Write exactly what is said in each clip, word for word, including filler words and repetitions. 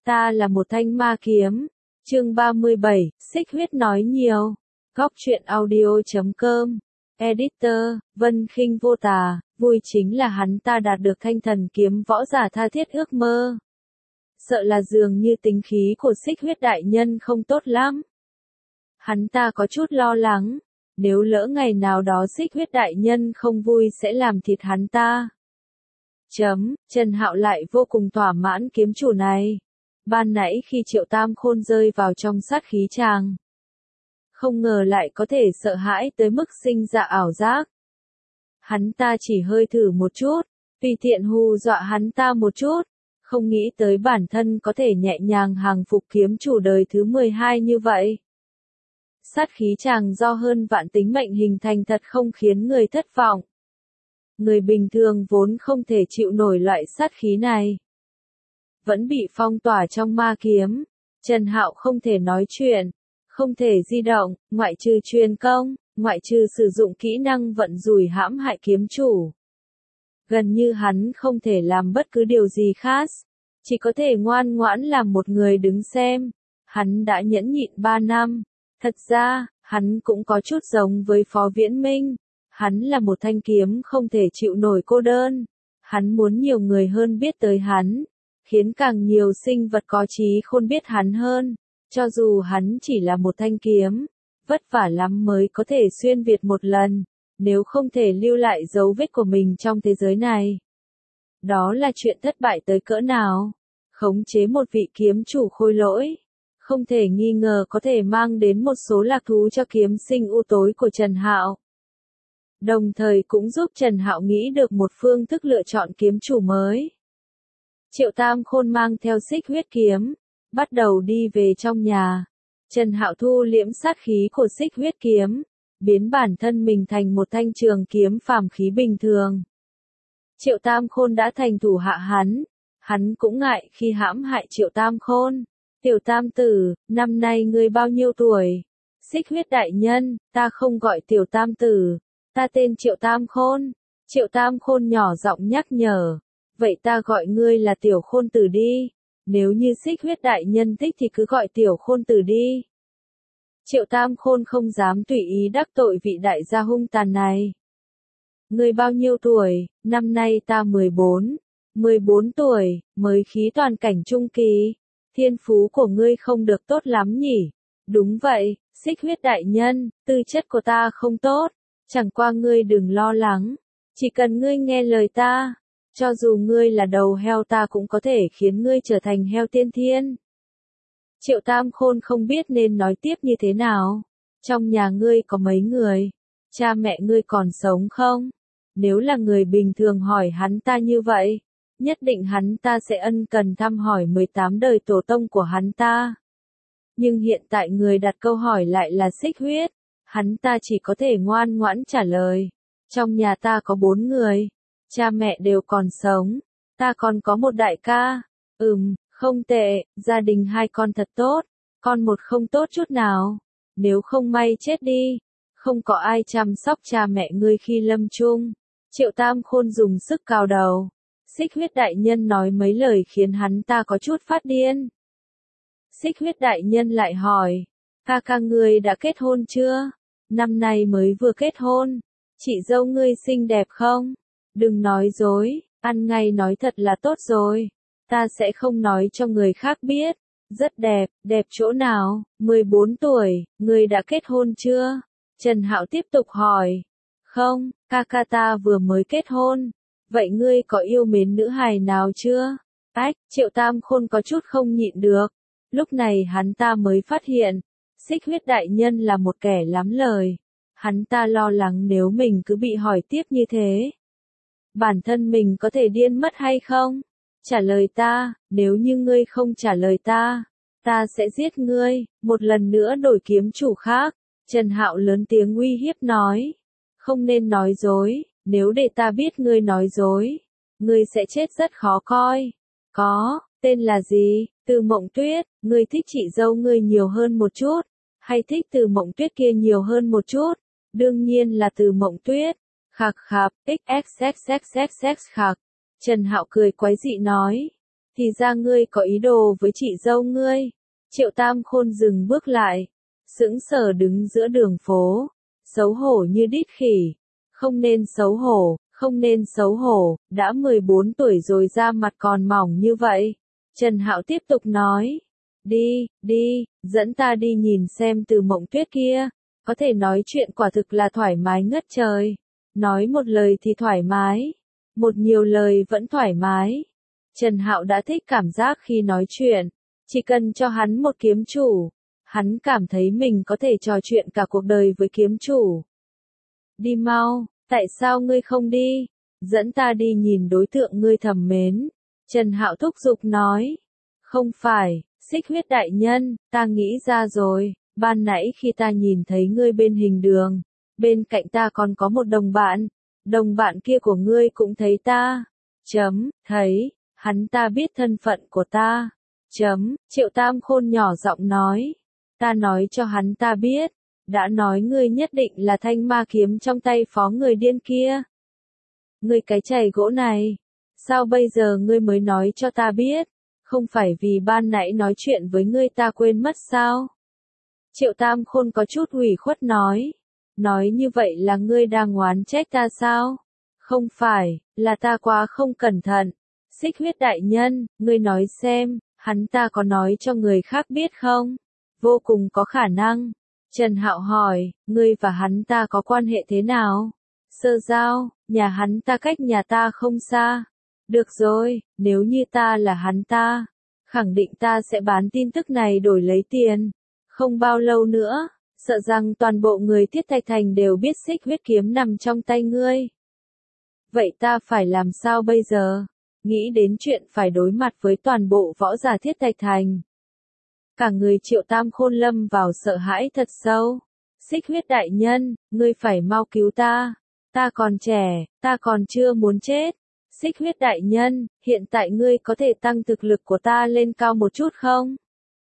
Ta là một thanh ma kiếm. Chương ba mươi bảy, xích huyết nói nhiều. Góc truyện audio chấm com. Editor, Vân Khinh Vô Tà, vui chính là hắn ta đạt được thanh thần kiếm võ giả tha thiết ước mơ. Sợ là dường như tính khí của xích huyết đại nhân không tốt lắm. Hắn ta có chút lo lắng, nếu lỡ ngày nào đó xích huyết đại nhân không vui sẽ làm thịt hắn ta. Chấm, Trần Hạo lại vô cùng thỏa mãn kiếm chủ này. Ban nãy khi Triệu Tam Khôn rơi vào trong sát khí tràng, không ngờ lại có thể sợ hãi tới mức sinh ra ảo giác. Hắn ta chỉ hơi thử một chút, tùy tiện hù dọa hắn ta một chút, không nghĩ tới bản thân có thể nhẹ nhàng hàng phục kiếm chủ đời thứ mười hai như vậy. Sát khí tràng do hơn vạn tính mệnh hình thành thật không khiến người thất vọng. Người bình thường vốn không thể chịu nổi loại sát khí này. Vẫn bị phong tỏa trong ma kiếm, Trần Hạo không thể nói chuyện, không thể di động, ngoại trừ truyền công, ngoại trừ sử dụng kỹ năng vận rủi hãm hại kiếm chủ. Gần như hắn không thể làm bất cứ điều gì khác, chỉ có thể ngoan ngoãn làm một người đứng xem. Hắn đã nhẫn nhịn ba năm, thật ra, hắn cũng có chút giống với Phó Viễn Minh. Hắn là một thanh kiếm không thể chịu nổi cô đơn. Hắn muốn nhiều người hơn biết tới hắn, khiến càng nhiều sinh vật có trí khôn biết hắn hơn. Cho dù hắn chỉ là một thanh kiếm, vất vả lắm mới có thể xuyên Việt một lần, nếu không thể lưu lại dấu vết của mình trong thế giới này. Đó là chuyện thất bại tới cỡ nào? Khống chế một vị kiếm chủ khôi lỗi, không thể nghi ngờ có thể mang đến một số lạc thú cho kiếm sinh u tối của Trần Hạo. Đồng thời cũng giúp Trần Hạo nghĩ được một phương thức lựa chọn kiếm chủ mới. Triệu Tam Khôn mang theo xích huyết kiếm, bắt đầu đi về trong nhà. Trần Hạo thu liễm sát khí của xích huyết kiếm, biến bản thân mình thành một thanh trường kiếm phàm khí bình thường. Triệu Tam Khôn đã thành thủ hạ hắn, hắn cũng ngại khi hãm hại Triệu Tam Khôn. Tiểu Tam Tử, năm nay ngươi bao nhiêu tuổi? Xích huyết đại nhân, ta không gọi Tiểu Tam Tử, ta tên Triệu Tam Khôn. Triệu Tam Khôn nhỏ giọng nhắc nhở, vậy ta gọi ngươi là Tiểu Khôn Tử đi. Nếu như xích huyết đại nhân thích thì cứ gọi Tiểu Khôn Tử đi. Triệu Tam Khôn không dám tùy ý đắc tội vị đại gia hung tàn này. Ngươi bao nhiêu tuổi? Năm nay ta mười bốn. mười bốn tuổi, mới khí toàn cảnh trung kỳ. Thiên phú của ngươi không được tốt lắm nhỉ? Đúng vậy, xích huyết đại nhân, tư chất của ta không tốt. Chẳng qua ngươi đừng lo lắng. Chỉ cần ngươi nghe lời ta, cho dù ngươi là đầu heo ta cũng có thể khiến ngươi trở thành heo tiên thiên. Triệu Tam Khôn không biết nên nói tiếp như thế nào. Trong nhà ngươi có mấy người? Cha mẹ ngươi còn sống không? Nếu là người bình thường hỏi hắn ta như vậy, nhất định hắn ta sẽ ân cần thăm hỏi mười tám đời tổ tông của hắn ta. Nhưng hiện tại người đặt câu hỏi lại là xích huyết, hắn ta chỉ có thể ngoan ngoãn trả lời. Trong nhà ta có bốn người, cha mẹ đều còn sống, ta còn có một đại ca. Ừm, không tệ, gia đình hai con thật tốt, con một không tốt chút nào. Nếu không may chết đi, không có ai chăm sóc cha mẹ ngươi khi lâm chung. Triệu Tam Khôn dùng sức cào đầu. Xích huyết đại nhân nói mấy lời khiến hắn ta có chút phát điên. Xích huyết đại nhân lại hỏi, ca ca ngươi đã kết hôn chưa? Năm nay mới vừa kết hôn. Chị dâu ngươi xinh đẹp không? Đừng nói dối, ăn ngay nói thật là tốt rồi. Ta sẽ không nói cho người khác biết. Rất đẹp, đẹp chỗ nào? mười bốn tuổi, ngươi đã kết hôn chưa? Trần Hạo tiếp tục hỏi. Không, ca ca ta vừa mới kết hôn. Vậy ngươi có yêu mến nữ hài nào chưa? Ách, Triệu Tam Khôn có chút không nhịn được. Lúc này hắn ta mới phát hiện, xích huyết đại nhân là một kẻ lắm lời. Hắn ta lo lắng nếu mình cứ bị hỏi tiếp như thế, bản thân mình có thể điên mất hay không? Trả lời ta, nếu như ngươi không trả lời ta, ta sẽ giết ngươi. Một lần nữa đổi kiếm chủ khác. Trần Hạo lớn tiếng uy hiếp nói, không nên nói dối. Nếu để ta biết ngươi nói dối, ngươi sẽ chết rất khó coi. Có, tên là gì? Từ Mộng Tuyết. Ngươi thích chị dâu ngươi nhiều hơn một chút, hay thích Từ Mộng Tuyết kia nhiều hơn một chút? Đương nhiên là Từ Mộng Tuyết. Khạc khạc, xxxxxx khạc. Trần Hạo cười quái dị nói. thì ra ngươi có ý đồ với chị dâu ngươi. Triệu Tam Khôn dừng bước lại, sững sờ đứng giữa đường phố, xấu hổ như đít khỉ. Không nên xấu hổ, không nên xấu hổ, đã mười bốn tuổi rồi da mặt còn mỏng như vậy. Trần Hạo tiếp tục nói, đi, đi, dẫn ta đi nhìn xem Từ Mộng Tuyết kia, có thể nói chuyện quả thực là thoải mái ngất trời. Nói một lời thì thoải mái, một nhiều lời vẫn thoải mái. Trần Hạo đã thích cảm giác khi nói chuyện, chỉ cần cho hắn một kiếm chủ, hắn cảm thấy mình có thể trò chuyện cả cuộc đời với kiếm chủ. Đi mau, tại sao ngươi không đi? Dẫn ta đi nhìn đối tượng ngươi thầm mến. Trần Hạo thúc giục nói. Không phải, Xích Huyết đại nhân, ta nghĩ ra rồi, ban nãy khi ta nhìn thấy ngươi bên hình đường, bên cạnh ta còn có một đồng bạn, đồng bạn kia của ngươi cũng thấy ta. Chấm, thấy, hắn ta biết thân phận của ta. Chấm, Triệu Tam Khôn nhỏ giọng nói. Ta nói cho hắn ta biết, đã nói ngươi nhất định là thanh ma kiếm trong tay phó người điên kia. Ngươi cái chày gỗ này, sao bây giờ ngươi mới nói cho ta biết, không phải vì ban nãy nói chuyện với ngươi ta quên mất sao? Triệu Tam Khôn có chút ủy khuất nói, nói như vậy là ngươi đang oán trách ta sao? Không phải, là ta quá không cẩn thận. Xích Huyết đại nhân, ngươi nói xem, hắn ta có nói cho người khác biết không? Vô cùng có khả năng. Trần Hạo hỏi, ngươi và hắn ta có quan hệ thế nào? Sơ giao, nhà hắn ta cách nhà ta không xa. Được rồi, nếu như ta là hắn ta, khẳng định ta sẽ bán tin tức này đổi lấy tiền. Không bao lâu nữa, sợ rằng toàn bộ người Thiết Thạch Thành đều biết Xích Huyết kiếm nằm trong tay ngươi. Vậy ta phải làm sao bây giờ? Nghĩ đến chuyện phải đối mặt với toàn bộ võ giả Thiết Thạch Thành. Cả người Triệu Tam Khôn lâm vào sợ hãi thật sâu. Xích Huyết đại nhân, ngươi phải mau cứu ta. Ta còn trẻ, ta còn chưa muốn chết. Xích Huyết đại nhân, hiện tại ngươi có thể tăng thực lực của ta lên cao một chút không?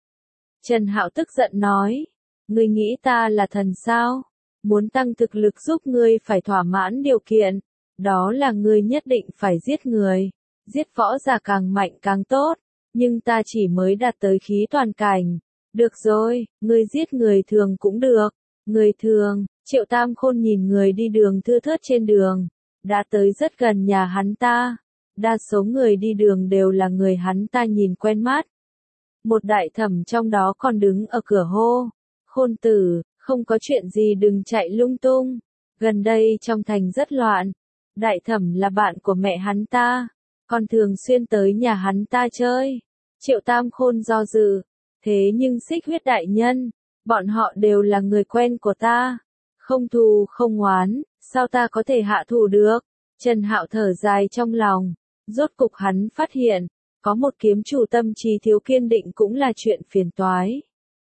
Trần Hạo tức giận nói. Ngươi nghĩ ta là thần sao? Muốn tăng thực lực giúp ngươi phải thỏa mãn điều kiện. Đó là ngươi nhất định phải giết người. Giết võ giả càng mạnh càng tốt. Nhưng ta chỉ mới đạt tới khí toàn cảnh. Được rồi, ngươi giết người thường cũng được. Người thường, Triệu Tam Khôn nhìn người đi đường thưa thớt trên đường. Đã tới rất gần nhà hắn ta. Đa số người đi đường đều là người hắn ta nhìn quen mắt. Một đại thẩm trong đó còn đứng ở cửa hô. Khôn tử, không có chuyện gì đừng chạy lung tung. Gần đây trong thành rất loạn. Đại thẩm là bạn của mẹ hắn ta. Còn thường xuyên tới nhà hắn ta chơi. Triệu Tam Khôn do dự. Thế nhưng Xích Huyết đại nhân, bọn họ đều là người quen của ta. Không thù không oán, sao ta có thể hạ thủ được? Trần Hạo thở dài trong lòng. Rốt cục hắn phát hiện, có một kiếm chủ tâm trí thiếu kiên định cũng là chuyện phiền toái.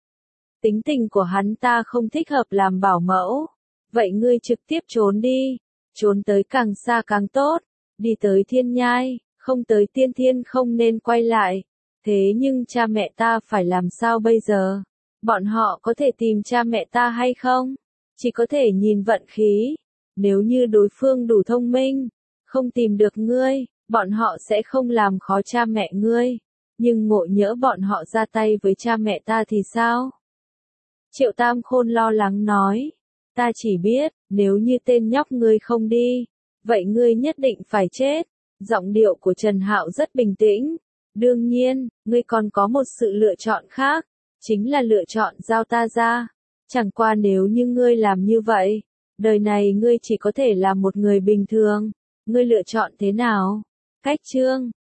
Tính tình của hắn ta không thích hợp làm bảo mẫu. Vậy ngươi trực tiếp trốn đi. Trốn tới càng xa càng tốt. Đi tới Thiên Nhai, không tới Tiên Thiên không nên quay lại. Thế nhưng cha mẹ ta phải làm sao bây giờ? Bọn họ có thể tìm cha mẹ ta hay không? Chỉ có thể nhìn vận khí. Nếu như đối phương đủ thông minh, không tìm được ngươi, bọn họ sẽ không làm khó cha mẹ ngươi. Nhưng ngộ nhỡ bọn họ ra tay với cha mẹ ta thì sao? Triệu Tam Khôn lo lắng nói. Ta chỉ biết, nếu như tên nhóc ngươi không đi, vậy ngươi nhất định phải chết. Giọng điệu của Trần Hạo rất bình tĩnh. Đương nhiên, ngươi còn có một sự lựa chọn khác, chính là lựa chọn giao ta ra. Chẳng qua nếu như ngươi làm như vậy, đời này ngươi chỉ có thể là một người bình thường. Ngươi lựa chọn thế nào? Cách chương